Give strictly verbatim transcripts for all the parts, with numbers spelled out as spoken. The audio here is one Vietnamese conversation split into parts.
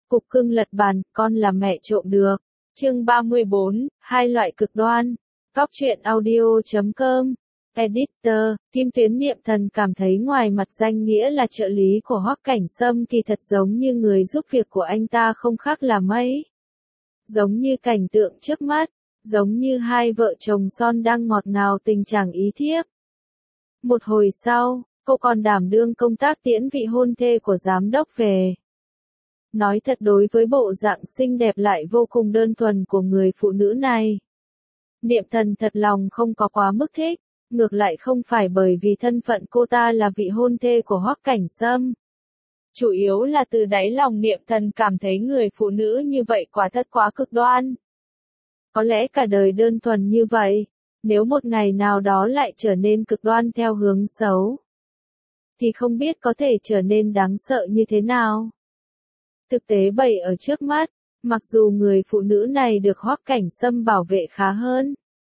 Cục cưng lật bàn, con là mẹ trộm được. Chương ba mươi bốn, hai loại cực đoan. Góc truyện audio chấm com. Editor, Kim Tuyến Niệm Thần cảm thấy ngoài mặt danh nghĩa là trợ lý của Hoắc Cảnh Sâm thì thật giống như người giúp việc của anh ta không khác là mấy. Giống như cảnh tượng trước mắt, giống như hai vợ chồng son đang ngọt ngào tình trạng ý thiếp. Một hồi sau, cô còn đảm đương công tác tiễn vị hôn thê của giám đốc về. Nói thật, đối với bộ dạng xinh đẹp lại vô cùng đơn thuần của người phụ nữ này, Niệm Thần thật lòng không có quá mức thích, ngược lại không phải bởi vì thân phận cô ta là vị hôn thê của Hoắc Cảnh Sâm. Chủ yếu là từ đáy lòng Niệm Thần cảm thấy người phụ nữ như vậy quả thật quá cực đoan. Có lẽ cả đời đơn thuần như vậy, nếu một ngày nào đó lại trở nên cực đoan theo hướng xấu, thì không biết có thể trở nên đáng sợ như thế nào. Thực tế bày ở trước mắt, mặc dù người phụ nữ này được Hoắc Cảnh Sâm bảo vệ khá hơn,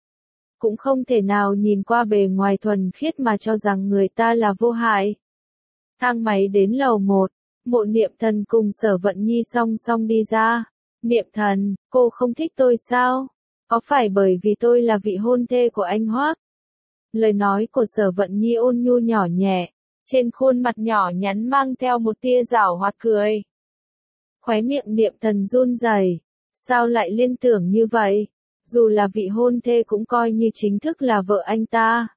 cũng không thể nào nhìn qua bề ngoài thuần khiết mà cho rằng người ta là vô hại. Thang máy đến lầu một, Mộ Niệm Thần cùng Sở Vận Nhi song song đi ra. Niệm Thần, cô không thích tôi sao? Có phải bởi vì tôi là vị hôn thê của anh Hoắc? Lời nói của Sở Vận Nhi ôn nhu nhỏ nhẹ, trên khuôn mặt nhỏ nhắn mang theo một tia giảo hoạt cười. Khóe miệng Niệm Thần run rẩy, sao lại liên tưởng như vậy? Dù là vị hôn thê cũng coi như chính thức là vợ anh ta,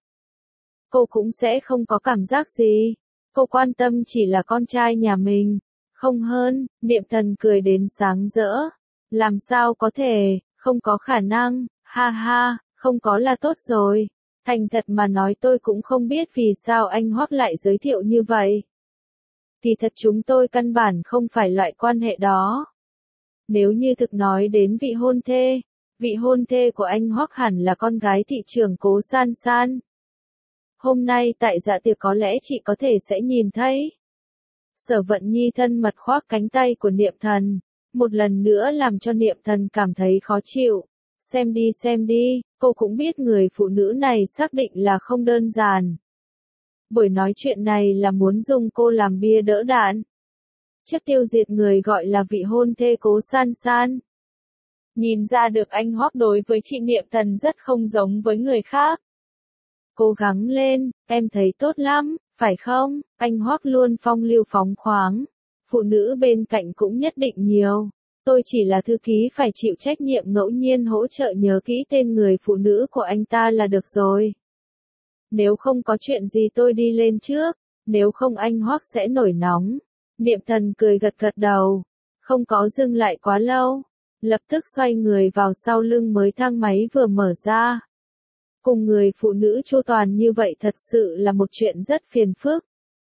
cô cũng sẽ không có cảm giác gì. Cô quan tâm chỉ là con trai nhà mình, không hơn. Niệm Thần cười đến sáng rỡ. Làm sao có thể, không có khả năng, ha ha, không có là tốt rồi. Thành thật mà nói, tôi cũng không biết vì sao anh Hoắc lại giới thiệu như vậy. Thì thật chúng tôi căn bản không phải loại quan hệ đó. Nếu như thực nói đến vị hôn thê, vị hôn thê của anh Hoắc hẳn là con gái thị trưởng Cố San San. Hôm nay tại dạ tiệc có lẽ chị có thể sẽ nhìn thấy. Sở Vận Nhi thân mật khoác cánh tay của Niệm Thần, một lần nữa làm cho Niệm Thần cảm thấy khó chịu. Xem đi xem đi, cô cũng biết người phụ nữ này xác định là không đơn giản. Buổi nói chuyện này là muốn dùng cô làm bia đỡ đạn, trước tiêu diệt người gọi là vị hôn thê Cố San San. Nhìn ra được anh Hoắc đối với chị Niệm Thần rất không giống với người khác. Cố gắng lên, em thấy tốt lắm, phải không? Anh Hoắc luôn phong lưu phóng khoáng, phụ nữ bên cạnh cũng nhất định nhiều. Tôi chỉ là thư ký phải chịu trách nhiệm ngẫu nhiên hỗ trợ nhớ kỹ tên người phụ nữ của anh ta là được rồi. Nếu không có chuyện gì tôi đi lên trước, nếu không anh Hoắc sẽ nổi nóng. Niệm Thần cười gật gật đầu, không có dừng lại quá lâu, lập tức xoay người vào sau lưng mới thang máy vừa mở ra. Cùng người phụ nữ chu toàn như vậy thật sự là một chuyện rất phiền phức.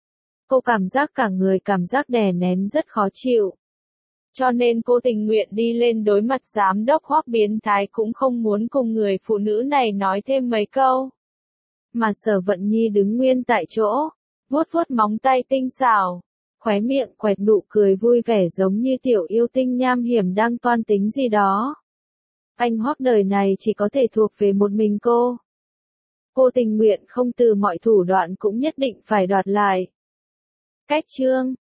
Cô cảm giác cả người cảm giác đè nén rất khó chịu. Cho nên cô tình nguyện đi lên đối mặt giám đốc Hoắc biến thái cũng không muốn cùng người phụ nữ này nói thêm mấy câu. Mà Sở Vận Nhi đứng nguyên tại chỗ, vuốt vuốt móng tay tinh xảo, khóe miệng quẹt nụ cười vui vẻ giống như tiểu yêu tinh nham hiểm đang toan tính gì đó. Anh Hoắc đời này chỉ có thể thuộc về một mình cô. Cô tình nguyện không từ mọi thủ đoạn cũng nhất định phải đoạt lại. Cách chương